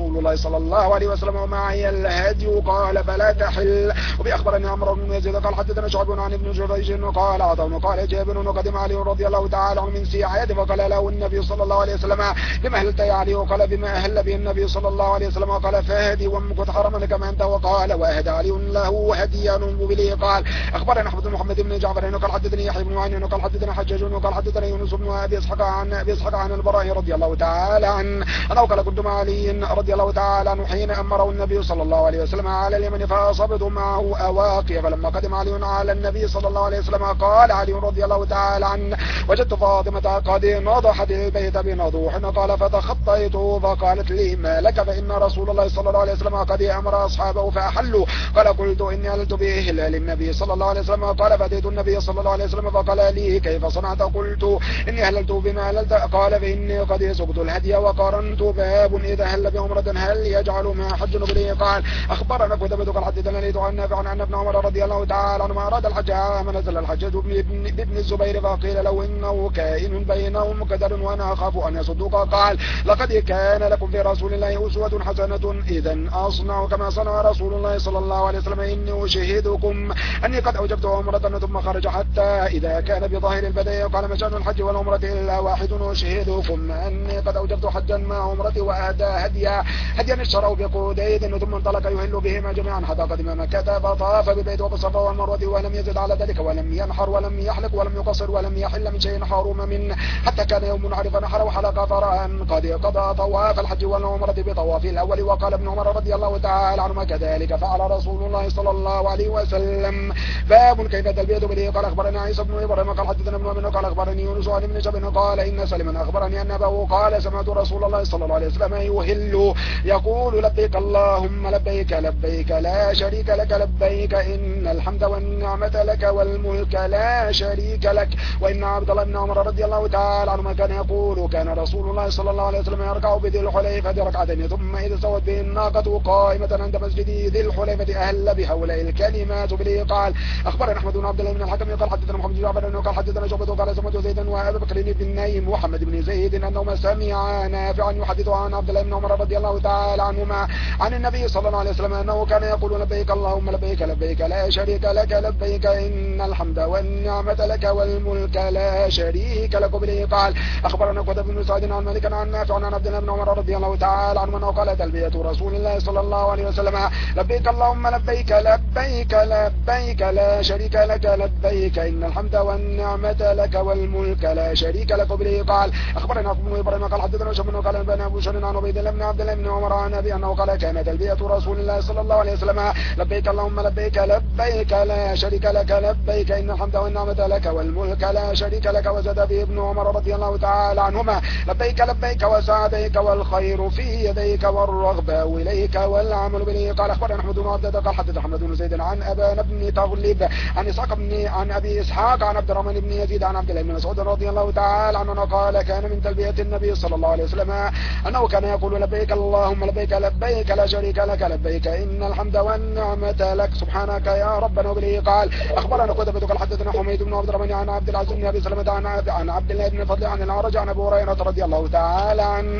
صلى الله عليه وسلم ومعي الهدي قال فلا تحل. وبأخبرني عمرو بن يزيد قال حدثنا شعب عن ابن جريج قال عطاء قال جابر قدم علي رضي الله تعالى عنه من سيعاد فقال له النبي صلى الله عليه وسلم بما أهلت يا علي؟ وقال بما أهل به النبي صلى الله عليه وسلم قال فهدي وامكث حرما كما أنت. وقال وأهدى علي له هديا به. قال أخبرنا أحمد بن محمد بن جعفر قال حدثني يحيى بن معين قال حدثنا حجاج قال حدثنا يونس بن أبي إسحاق عن أبي إسحاق عن البراء رضي الله تعالى عنه أنه قال كنت مع علي رضي الله تعالى عنه حين أمره النبي صلى الله عليه وسلم على اليمن فأصبت معه أواقي فلما قدم علي على النبي صلى الله عليه وسلم قال علي رضي الله تعالى عنه وجدت فاطمة قد نضحت البيت بنضوح قال فتخطيت فقالت لي ما لك فإن رسول الله صلى الله عليه وسلم قد أمر أصحابه فأحلوا. قال قلت إني أهلت بإهلال النبي صلى الله عليه وسلم. قال فأتيت النبي صلى الله عليه وسلم فقال لي كيف صنعت؟ قلت إني أهللت بما أهللت. قال فإني قد سقت الهدي وقارنت. باب إذا أهل بعمرة هل يجعل ما حج نبلي؟ قال أخبرنا قتيبة قال حدثنا ليث عن نافع عن ابن عمر رضي الله تعالى عنهما أراد الحج عام نزل الحجاج بابن الزبير فقيل له إنه كائن بينهم قدر وأنا أخاف أن يصدوك. قال لقد كان لكم في رسول الله أسوة حسنة إذا أصنع كما صنع رسول الله صلى الله عليه وسلم. إني أشهدكم أني قد أوجبت عمرة ثم خرج حتى إذا كان بظاهر البداية قال مشان الحج والعمرة إلا واحد أشهدكم أني قد أوجبت حجا مع عمرتي وأهدى هديا هديا اشتروا بقودين ثم انطلق يهل بهما جميعا حتى قدم مكة فطاف بالبيت وبالصفا والمروة ولم يزد على ذلك ولم ينحر ولم يحلق ولم يقصر ولم يحل من شيء حرم منه حتى كان يوم عرف نحر وحلق فرأى قد قضى طواف الحج والعمرة بطواف الأول. وقال ابن عمر رضي الله تعالى عنهما كذلك فعل رسول الله صلى الله عليه وسلم. باب كيف تلبية به؟ قال أخبرنا عيسى بن إبراهيم قال حدثنا ابن أمين قال أخبرني يونس عن ابن شهاب قال إن سلما أخبرني أن أباه قال سمعت رسول الله صلى الله عليه وسلم يهل يقول لبيك اللهم لبيك لبيك لا شريك لك لبيك إن الحمد والنعمة لك والملك لا شريك لك. وإن عبد الله بن عمر رضي الله تعالى عنهما كان يقول كان رسول الله صلى الله عليه وسلم يركع بذي الحليفة ركعتين ثم إذا سوت به الناقة قائمة عند مسجد ذي الحليفة أهل بهؤلاء الكلمات به. قال أخبرنا أحمد بن عبد الله بن الحكم قال حدثنا محمد بن جعفر قال حدثنا شعبة قال سمعت زيدا وأبي بكر بن نيم وحمد بن زيد أنهما سمعا نافعا يحدث عن عبد الله بن عمر رضي الله تعالى عنهما عن النبي صلى الله عليه وسلم أنه كان يقول لبيك اللهم لبيك لبيك لا شريك لك لبيك إن الحمد والنعمة لك والملك لا شريك لك به. قال أخبرنا قتيبة بن سعيد عن مالك عن نافع عن عبد الله بن عمر رضي الله تعالى عنه أنه قال تلبية رسول الله صلى الله عليه وسلم لبيك اللهم لبيك لبيك لبيك لا شريك لك لبيك إن الحمد والنعمة لك والملك لا شريك لك به. قال أخبرنا ابن إبراهيم قال حدثنا شبن قال بن أبو شر عن عبيد الله بن عبد الله بن عمر عن أبي أنه قال كان تلبية رسول الله صلى الله عليه وسلم لبيك اللهم لبيك لبيك لا شريك لك لبيك إن الحمد والنعمة لك والملك لا شريك لك. وزاد به ابن عمر رضي الله تعالى عنهما لبيك لبيك وسعديك والخير في يديك والرغبة إليك والعمل به. قال أخبرنا أحمد بن عبد قال حدث أحمد بن زيد عن أبان بن تغلب عن إسحاق بن عن أبي إسحاق عن عبد الرحمن بن يزيد عن عبد الله بن مسعود رضي الله تعالى عنه قال كان من تلبية النبي صلى الله عليه وسلم أنه كان يقول لبيك اللهم لبيك لبيك لا شريك لك لبيك إن الحمد والنعمة لك سبحانك يا ربنا وبه. قال أخبرنا قتيبة قال حدثنا حميد بن عبد الرحمن عن عبد العزيز بن أبي سلمة عن عن عبد الله بن فضل عن الأعرج عن أبي هريرة رضي الله تعالى عنه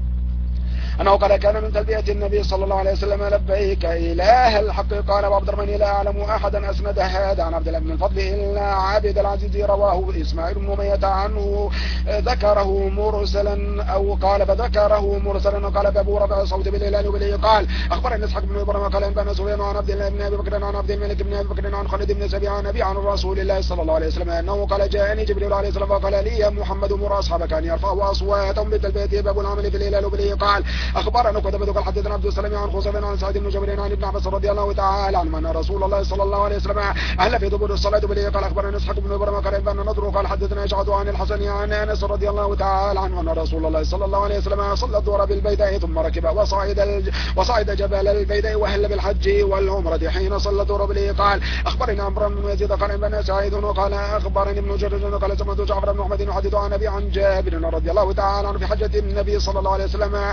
أنه قال كان من تلبية النبي صلى الله عليه وسلم لبيك إله الحق. قال أبو عبد الرحمن لا أعلم أحدا أسند هذا عن عبد الله بن الفضل إلا عبد العزيز رواه إسماعيل بن أمية عنه ذكره مرسلا أو قال فذكره مرسلا قال بابو رفع صوت بالإعلان وبالإيه. قال أخبرنا إسحاق بن إبراهيم قال أنبأنا سفيان عن عبد الله بن أبي بكر عن عبد الملك بن أبي بكر عن خالد بن سبيع عن أبي عن رسول الله صلى الله عليه وسلم أنه قال جاءني جبريل عليه السلام وقال لي يا محمد مر أصحابك أن يرفعوا أصواتهم بالتلبية باب العمل في الإعلان وبالإيه. قال أخبرنا قتيبة قال حدثنا عبد السلام عن خزيمة عن سعيد بن جبير عن ابن عباس رضي الله تعالى عنه أن رسول الله صلى الله عليه وسلم أهل في دبر الصلاة بالليل. قال أخبرنا إسحاق بن إبراهيم قال أنبأنا نضر قال حدثنا إشعث عن الحسن عن أنس رضي الله تعالى عنه أن رسول الله صلى الله عليه وسلم صلى الظهر بالبيداء ثم ركب وصعد الج... وصعد جبل البيداء وأهل بالحج والعمرة حين صلى الظهر بالليل. قال أخبرنا عمرو بن يزيد قال أنبأنا سعيد وقال أخبرني ابن جريج قال سمعت جعفر بن محمد يحدث عن أبي عن جابر رضي الله تعالى عنه في حجة النبي صلى الله عليه وسلم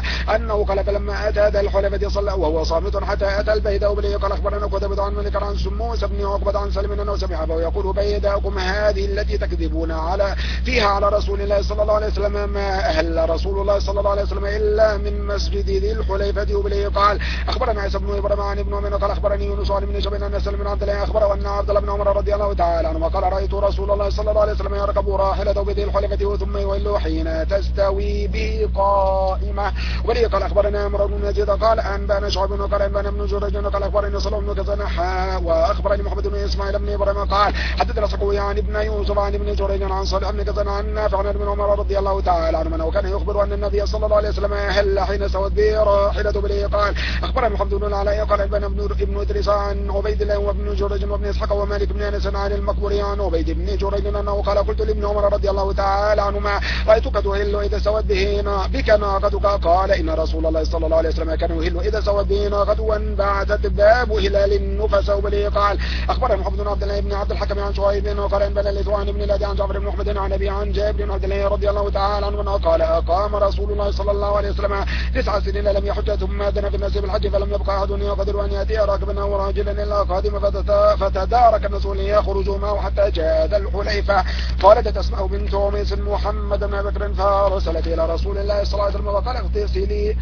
أنه قال فلما أتى ذا الحليفة صلى وهو صامت حتى أتى البيداء بن قال أخبرنا قتيبة عن مالك عن موسى بن عقبة عن سلم أنه سمع أباه يقول بيداءكم هذه التي تكذبون على فيها على رسول الله صلى الله عليه وسلم ما أهل رسول الله صلى الله عليه وسلم إلا من مسجد ذي الحليفة وبليه قال أخبرنا عيسى بن إبراهيم عن ابن عمر قال أخبرني يونس عن ابن شبيب أن سلم بن عبد الله أخبره أن عبد الله بن عمر رضي الله تعالى عنه قال رأيت رسول الله صلى الله عليه وسلم يركب راحلته بذي الحليفة ثم يولوا حين تستوي به قائمة وبليه قال أخبرنا عمرو بن يزيد قال أنبأنا شعيب قال أنبأنا ابن جريج قال أخبرني صلى بن كزنة وأخبرني محمد بن إسماعيل بن إبراهيم قال حدثنا سقوي عن ابن يوسف عن ابن جريج عن صالح بن كزنة عن نافع عن ابن عمر رضي الله تعالى عنه وكان يخبر أن النبي صلى الله عليه وسلم أهل حين سوت به راحلته بليه قال أخبرنا محمد بن العلاء قال أنبأنا ابن إدريس عن عبيد الله وابن جريج وابن إسحاق ومالك بن أنس عن المقبوري عن عبيد بن جريج أنه قال قلت لابن عمر رضي الله تعالى عنهما رأيتك تهل إذا سوت به بك ناقتك قال إن رسول الله صلى الله عليه وسلم كان يهل إذا سوت به ناقته وانبعثت باب هلال النفس وبليه قال أخبرنا محمد بن عبد الله بن عبد الحكم عن شعيب وقال أنبأنا الليثواني بن لادي عن جعفر بن محمد عن أبي عن جابر بن عبد الله رضي الله تعالى عنه قال أقام رسول الله صلى الله عليه وسلم تسع سنين لم يحج ثم أذن في الناس بالحج فلم يبقى أحد يقدر أن يأتي راكبا أو راجلا إلا قادما فتدارك الناس ليخرجوا معه حتى جاء ذا الحليفة قالت أسماء بنت عميس محمد بن بكر فارسلت إلى رسول الله صلى الله عليه وسلم وقال اغتسلي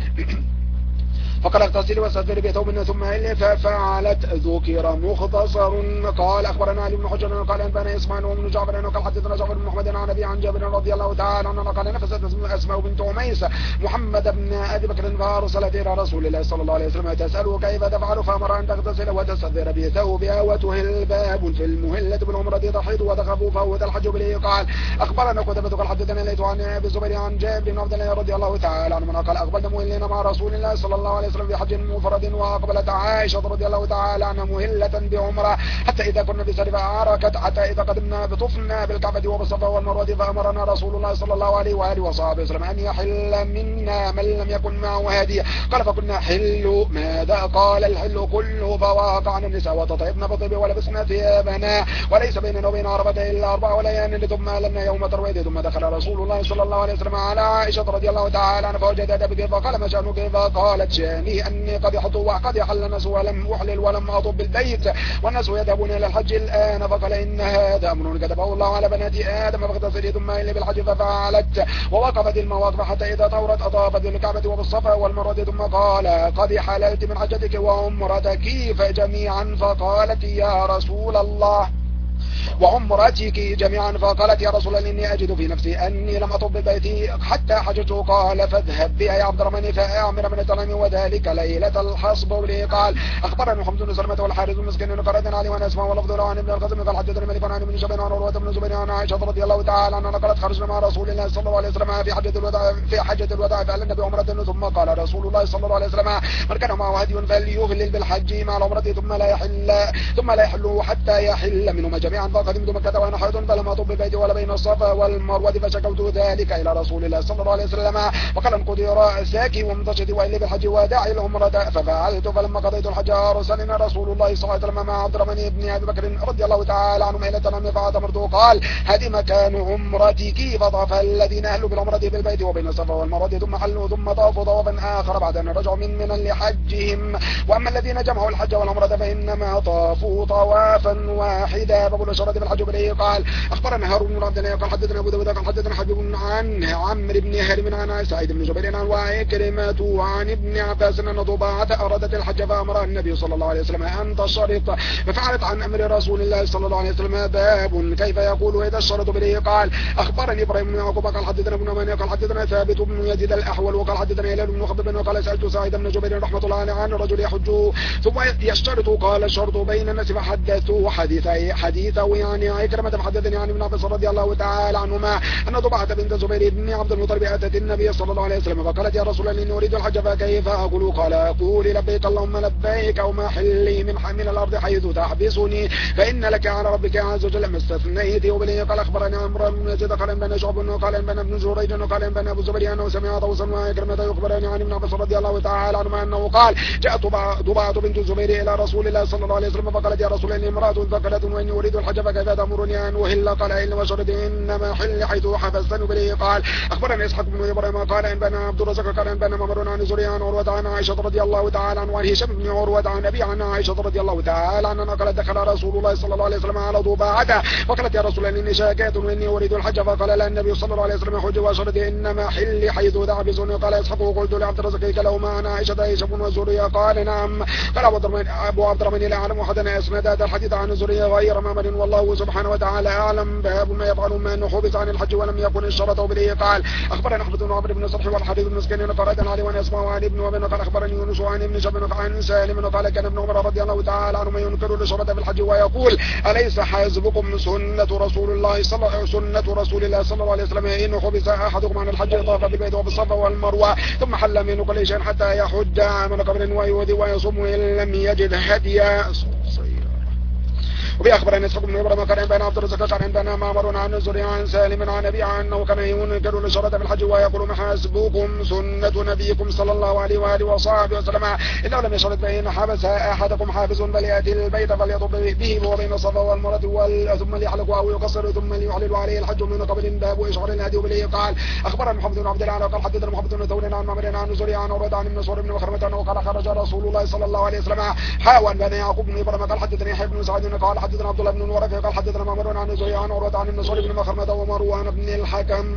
فقال اغتسلي واستدبري بثوب ثم إلي ففعلت ذكر مختصر قال أخبرنا علي بن حجر قال أنبأنا إسماعيل بن جعفر قال حدثنا جعفر بن محمد عن أبي عن جابر رضي الله تعالى عنه قال نفست أسماء بنت عميس محمد بن أبي بكر فارسلت إلى رسول الله صلى الله عليه وسلم تسأله كيف تفعل فأمر أن تغتسل وتستدبر بثوبها وتهل باب في المهلة بالعمرة تحيض وتخفوا فوت الحج بليه قال أخبرنا قتيبة قال حدثنا الليث عن أبي الزبير عن جابر بن عبد الله رضي الله تعالى عنه قال أقبلنا مهلين مع رسول الله صلى الله عليه وسلم بحج مفرد وأقبلت عائشة رضي الله تعالى عنها مهلة بعمرة حتى إذا كنا بسرفة عركت حتى إذا قدمنا بطفنا بالكعبة وبالصفا والمروة فأمرنا رسول الله صلى الله عليه وآله وصحبه وسلم أن يحل منا من لم يكن معه هدي قال فكنا حل ماذا قال الحل كله فواقعنا النساء وتطيبنا بطيب ولبسنا ثيابنا وليس بيننا وبين عرفة إلا أربع ليال ثم لنا يوم ترويد ثم دخل رسول الله صلى الله عليه وسلم على عائشة رضي الله تعالى عنها فوجدها بكيف فقال ما شأنك فقالت شاني أني قد حطوا وقد يحل الناس ولم أحلل ولم أطب بالبيت والناس يذهبون إلى الحج الآن فقال إن هذا أمر كتبه الله على بنات آدم فاغتسلي ثم إلي بالحج ففعلت ووقفت المواقف حتى إذا طورت أطافت بالكعبة وبالصفا والمروة ثم قال قد حللت من حجتك وعمرتك جميعا فقالت يا رسول الله وعمرتك جميعا فقالت يا رسول الله إني أجد في نفسي أني لم أطب بيتي حتى حججت قال فاذهب بها يا عبد الرحمن فأعمر من التنعيم وذلك ليلة الحصب ولي قال أخبرنا محمد بن سلمة والحارث المسكين قرأتنا علي وأنا أسمع ولفظ عن ابن القاسم قال حدثنا ملك عن ابن شبيب عن عروة بن زبير عن عائشة رضي الله تعالى عنها قالت خرجنا مع رسول الله صلى الله عليه وسلم في حجة الوداع في حجة الوداع فألنا بعمرة ثم قال رسول الله صلى الله عليه وسلم من كان معه هدي فليهلل بالحج مع العمرة ثم لا يحل ثم لا يحل حتى يحل منهما جميعا فقدمت مكة وأنا حيض فلم أطب ببيتي ولا بين الصفا والمروة فشكوت ذلك إلى رسول الله صلى الله عليه وسلم وقال انقضي رأسك وامتشطي وإلي بالحج وداعي العمرة ففعلت فلما قضيت الحج أرسلنا رسول الله صلى الله عليه وسلم مع عبد الرحمن بن أبي بكر رضي الله تعالى عنهم إلى تمام فاعتمرته قال هذه مكان عمرتك فطاف الذين أهلوا بالعمرة بالبيت وبين الصفا والمروة ثم حلوا ثم طافوا طوافا آخر بعد أن رجعوا من من لحجهم وأما الذين جمعوا الحج والعمرة فإنما طافوا طوافا واحدا باب الإشارة بالحج بالإيه قال أخبرنا هارون بن عبد الله قال حدثنا أبو داود قال حدثنا حبيب عن عمرو بن هارم عن سعيد بن جبير عن وعكرمة عن ابن عباس أن ضباعة أرادت الحج فأمر النبي صلى الله عليه وسلم أن تشترط ففعلت عن أمر رسول الله صلى الله عليه وسلم باب كيف يقول إذا اشترط بالإيه قال أخبرني إبراهيم بن يعقوب قال حدثنا ابن ماني قال حدثنا ثابت بن يزيد الأحول وقال حدثنا هلال بن خبيب وقال سألت سعيد بن جبير رحمة الله عليه عن رجل يحج ثم يشترط قال الشرط بين الناس فحدثوا حديثي حديثه يعني عكرمة فحدثني عن ابن عباس رضي الله تعالى عنهما أن ضبعة بنت زبير بن عبد المطلب أتت النبي صلى الله عليه وسلم فقالت يا رسول الله إني أريد الحج فكيف أقول قال قولي لبيك اللهم لبيك أو ما حلي من من الأرض حيث تحبسني فإن لك على ربك عز وجل ما استثنيت وبلي قال أخبرني عمرو بن يزيد قال بن شعب وقال بن ابن جريج وقال بن أبو زبير أنه سمع طوسا وعكرمة يخبرني عن ابن عباس رضي الله تعالى عنهما أنه قال جاءت ضبعة بنت زبير إلى رسول الله صلى الله عليه وسلم فقالت يا رسول الله امرأة ثقلت وإني أريد الحج الحج فكيف تأمرني أن أهل؟ قال إن وشرد إنما حل حيث حبستني به. قال أخبرني إسحاق بن إبراهيم قال إن بنا عبد الرزاق قال إن بنا ممر عن زريع عن عروة عن عائشة رضي الله تعالى عنها وعن هشام بن عروة عن أبي عن عائشة رضي الله تعالى عنها قالت دخل رسول الله صلى الله عليه وسلم على ضباعته فقالت يا رسول الله إني شاكيت وإني أريد الحج فقال لا النبي صلى الله عليه وسلم حج وشرد إنما حل حيث تعبسني. قال إسحاق وقلت لعبد الرزاق له ما أنا عائشة هشام وزريع قال نعم. قال أبو عبد الرحمن لا أعلم أحدا أسند هذا الحديث عن زريع غير مامر والله سبحانه وتعالى أعلم. باب ما يفعل من حبس عن الحج ولم يكن الشرط به. قال أخبرنا أحمد بن عمرو بن صالح والحديث بن مسكين قرأت علي وأنا أسمع عن ابن وابن. قال أخبرني يونس عن ابن شبن عن سالم قال كان ابن عمر رضي الله تعالى عنهما ينكر الشرط في الحج ويقول أليس حاسبكم سنة رسول الله صلى سنة رسول الله صلى الله عليه وسلم إن حبس أحدكم عن الحج طاف بالبيت وبالصفا والمروة ثم حل من كل شيء حتى يحج عمل قبل ويؤذي ويصوم إن لم يجد هديا. وفي أخبرنا إسحاق بن إبراهيم قال بين عبد الرزاق عن بنا معمر عن الزهري عن سالم عن أبي أنه كان ينكر الشرط في الحج ويقول محاسبكم سنة نبيكم صلى الله عليه وآله وصحبه وسلم إنه لم يشرط بين حبس أحدكم حافز بل يأتي البيت فليطب به وبين الصفا والمروة ثم ليحلق أو يقصر ثم ليحلل عليه الحج من قبل باب إشعار الهدي وبه. قال أخبرنا محمد بن عبد الله قال حدثنا محمد بن ثور عن معمر عن الزهري عن عروة عن مسعود بن مخرمة أنه قال خرج رسول الله صلى الله عليه وسلم حاوى بن يعقوب بن إبراهيم قال حدثني يحيى بن سعد قال حدثنا عبد الله بن الورق قال حدثنا معمر عن الزهري عن عروة عن النصر بن مخرمة ومروان بن الحكم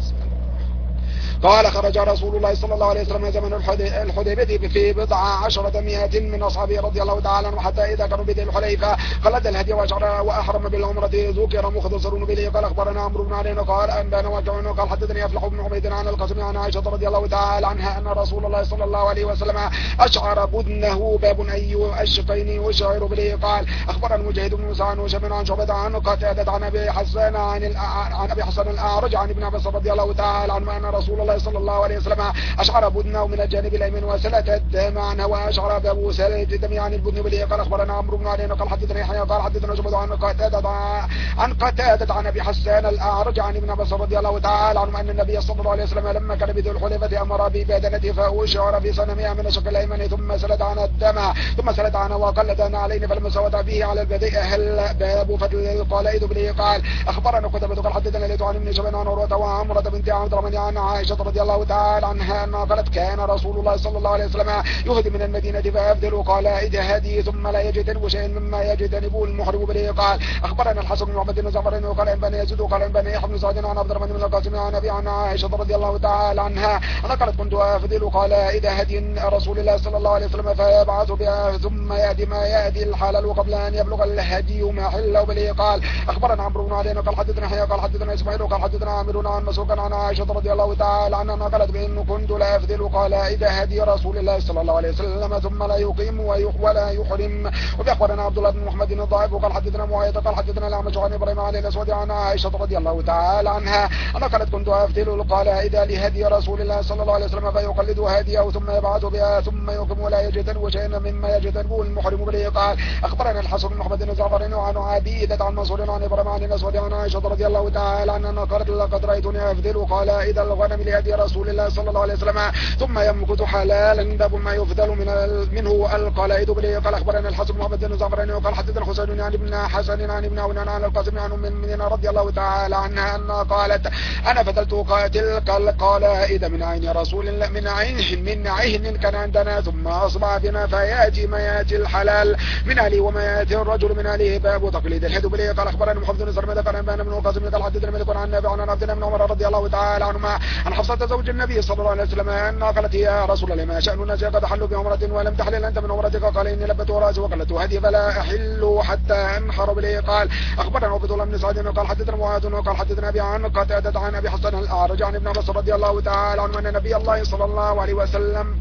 قال خرج رسول الله صلى الله عليه وسلم زمن الحديبية في بضع عشرة مئة من أصحابه رضي الله تعالى عنهم حتى إذا كانوا بذي الحليفة قلد الهدي وأشعر وأحرم بالعمرة ذكر مختصر به. قال أخبرنا عمرو بن علي قال أنبانا وكعون قال حدثني أفلح بن عبيد عن القاسم عن عائشة رضي الله تعالى عنها أن رسول الله صلى الله عليه وسلم أشعر بدنه باب أي أشقين يشعر به. قال أخبرنا مجاهد بن موسى عن وشم عن شعبة عن قتادة عن أبي حسن عن عن أبي حسن الأعرج عن ابن عباس رضي الله تعالى عنه أن رسول الله صلى الله عليه وسلم أشعر بدنه من الجانب الأيمن وسلت الدم عنه وأشعر بأبو سلت الدم عن البدن بليه. قال أخبرنا عمرو بن علي قال حدثنا يحيى قال حدثنا شعبة عن قتادة عن قتادة عن أبي حسان الأعرج عن ابن عباس رضي الله تعالى عنه أن النبي صلى الله عليه وسلم لما كان بذو الحليفة أمر ببدنته فأشعر في صنمها من الشق الأيمن ثم سلت عن الدم ثم سلت عنه وقلد أن علينا فلما سوت به على البدء هل باب فضل القلائد بليه. قال أخبرنا قتادة قال حدثنا ليت عن ابن شبان عن عروة وعمرة بنت عبد الرحمن عن عائشة رضي الله تعالى عنها أنها قالت كان رسول الله صلى الله عليه وسلم يهدي من المدينة فيبذل قلائد هدي ثم لا يجتنب شيئا مما يجتنبه المحرم به. قال أخبرنا الحسن بن محمد بن زعفر وقال إن بني يزيد وقال إن بني يحيى بن سعد عن عبد الرحمن بن القاسم عن أبي عن عائشة رضي الله تعالى عنها أنا قالت كنت أفذل قلائد هدي رسول الله صلى الله عليه وسلم فيبعث بها ثم يأتي ما يأتي الحلال قبل أن يبلغ الهدي ما حله به. قال أخبرنا عمرو بن علي قال حدثنا حياء قال حدثنا إسماعيل قال حدثنا عامر عن مسروق عن عائشة رضي الله تعالى عنها قالت بأنه كنت لا أفذل قلائد هدي رسول الله صلى الله عليه وسلم ثم لا يقيم ولا يحرم. وفي أخبرنا عبد الله بن محمد الضعيف قال حدثنا معاذ قال حدثنا الأعمش عن إبراهيم عن الأسود عن عائشة رضي الله تعالى عنها أنا قالت كنت أفذل القلائد لهدي رسول الله صلى الله عليه وسلم فيقلد هديه ثم يبعث بها ثم يقيم ولا يجتنب شيئا مما يجتنبه المحرم به. قال أخبرنا الحسن بن محمد بن زعفر عن عبيدة عن منصور عن إبراهيم عن الأسود عن عائشة رضي الله تعالى عنها قالت لقد رأيتني أفذل قلائد الغنم لهدي رسول الله صلى الله عليه وسلم ثم يمكث حلالا باب ما يفضل من منه القلائد بليه. قال أخبرنا الحسن بن محمد بن زعفر وقال حدثنا حسين عن ابن حسن عن ابن عون عن القاسم عن من رضي الله تعالى عنها أنها قالت أنا فتلت تلك القلائد من عين رسول الله من عين من عين كان عندنا ثم أصبح بنا فيأتي ما يأتي الحلال من علي وما يأتي الرجل من عليه باب تقليد الهدي بليه. قال أخبرنا محمد بن سلمة قال أنبأنا ابن القاسم قال حدثنا مالك عن نافع عن عبد الله بن عمر رضي الله تعالى عنهما عن حفصة زوج النبي صلى الله عليه وسلم أنها قالت يا رسول الله ما شأن الناس قد حلوا بعمرة ولم تحلل أنت من عمرتك؟ قال إني لبت رأسي وقلت هدي فلا أحل حتى أنحر بليه. قال أخبرنا عبد الله بن سعد قال حدثنا معاذ قال حدثنا أبي عن قتادة عن أبي حسن الأعرج عن ابن عباس رضي الله تعالى عنه أن نبي الله صلى الله عليه وسلم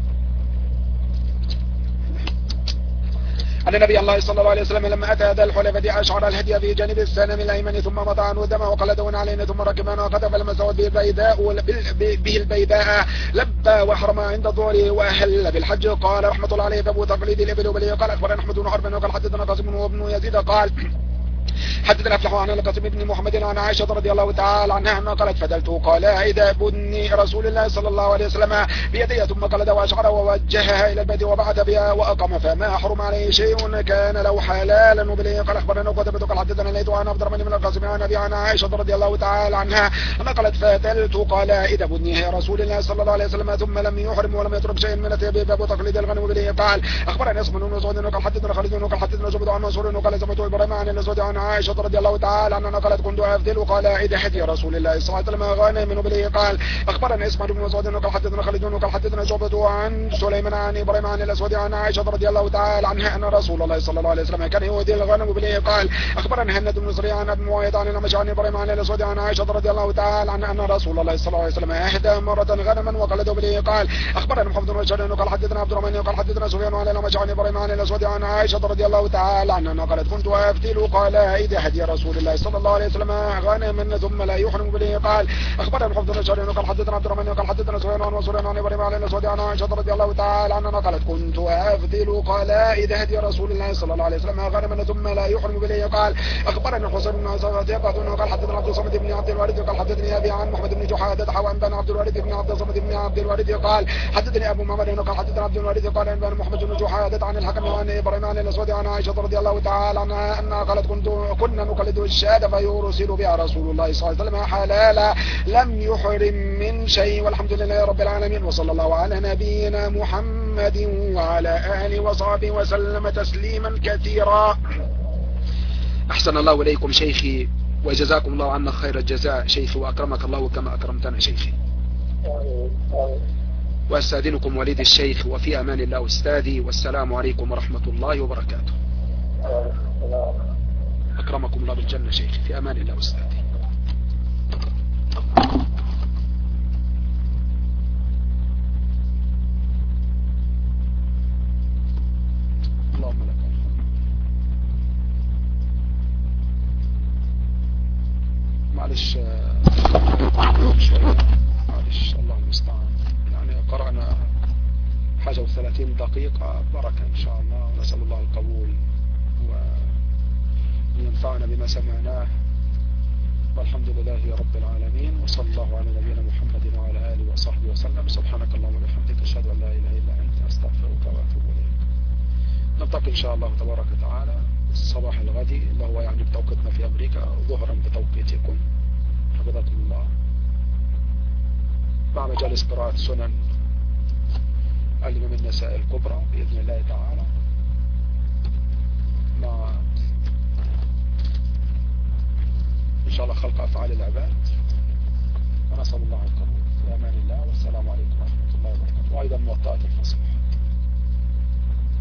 أن النبي الله صلى الله عليه وسلم لما أتى ذا الحليفة أشعر الهدي في جانب السنم الأيمن ثم مضى عنه دم وقلدون علينا ثم ركبنا وقد فلما سوت به البيداء به البيداء لبى وحرم عند الظهر وأهل بالحج. قال رحمة الله عليه باب تقليد الإبل وبليه. قال أخبرنا أحمد بن حرب وقال حدثنا قاسم وابن يزيد قال حدثنا أفلح عن القاسم بن محمد عن عائشة رضي الله تعالى عنها أنها قالت فدلت قلائد بني رسول الله صلى الله عليه وسلم بيديه ثم قلد وأشعر ووجهها إلى البيت وبعد بها وأقام فما أحرم عليه شيء كان لو حلالا وبليه قال أخبرنا وكتبت قال حدثنا ليت عن عبد الرحمن بن القاسم عن أبي عن عائشة رضي الله تعالى عنها أنها قالت فدلت قلائد بني رسول الله صلى الله عليه وسلم ثم لم يحرم ولم يترك شيء من الثياب باب تقليد الغنم وبليه قال أخبرنا اسم بن مسعود قال حدثنا خالد قال حدثنا زبد عن منصور قال سمعت إبراهيم عن الأسود عن عائشة رضي الله تعالى عنها قالت كنت أفضل قلائد هدي رسول الله صلى الله عليه وسلم غانم وبليه قال أخبرنا اسماعيل بن مسعود قال حدثنا خالد قال حدثنا زبد عن سليمان عن إبراهيم عن الأسود عن عائشة رضي الله تعالى عنها أن رسول الله صلى الله عليه وسلم كان يهدي الغنم وبليه قال أخبرنا هند بن سريع عن أبي معاوية عن الأعمش عن إبراهيم عن الأسود عن عائشة رضي الله تعالى عنها أن رسول الله صلى الله عليه وسلم أهدى مرة غنما وقلد وبليه قال أخبرنا محمد بن بشار قال حدثنا عبد الرحمن قال حدثنا سفيان عن الأعمش عن إبراهيم عن الأسود عن عائشة رضي الله تعالى عنها قالت كنت أفتل قلائد هدي رسول الله صلى الله عليه وسلم غنما ثم لا يحرم بليه قال أخبرنا محمد بن بشار قال حدثنا عبد الرحمن قال حدثنا سفيان عن منصور عن إبراهيم عن الأسود عن عائشة رضي الله تعالى عنها قالت كنت أفتل قلائد هدي رسول الله صلى الله عليه وسلم غنما ثم لا يحرم بليه قال أخبرنا حسين بن ثقة قال حدثنا عبد الصمد بن عبد الوارث قال حدثني أبي عن محمد بن جحادة حوان بن عبد الوارث بن عبد الصمد بن عبد الوارث قال حدثني أبو محمد قال حدثنا عبد الوارث قال أن محمد بن جحادة عن الحكم عن إبراهيم عن الأسود عن عائشة رضي الله تعالى عنها أنها قالت كنت كنا نقلد الشاة فيرسل بها رسول الله صلى الله عليه وسلم حلالا لم يحرم من شيء والحمد لله رب العالمين وصلى الله على نبينا محمد وعلى آله وصحبه وسلم تسليما كثيرا. أحسن الله إليكم شيخي وجزاكم الله عنا خير الجزاء شيخي وأكرمك الله كما أكرمتنا شيخي. وأستاذنكم وليد الشيخ وفي أمان الله أستاذي والسلام عليكم ورحمة الله وبركاته. أكرمكم الله بالجنة شيخي في أمان الله أستاذي. اللهم لك الحمد. معلش شوية معلش الله المستعان. يعني قرأنا حاجة وثلاثين دقيقة بركة إن شاء الله ونسأل الله القبول وأن ينفعنا بما سمعناه والحمد لله رب العالمين وصلى الله على نبينا محمد وعلى آله وصحبه وسلم. سبحانك اللهم وبحمدك أشهد أن لا إله إلا أنت أستغفرك وأتوب إليك. نلتقي إن شاء الله تبارك وتعالى الصباح الغد اللي هو يعني بتوقيتنا في أمريكا ظهرا بتوقيتكم حفظكم الله مع مجالس قراءة سنن الإمام النسائي الكبرى بإذن الله تعالى مع إن شاء الله خلق أفعال العباد ونسأل الله القبول في أمان الله والسلام عليكم ورحمة الله وبركاته. وأيضا موطئة الفصل.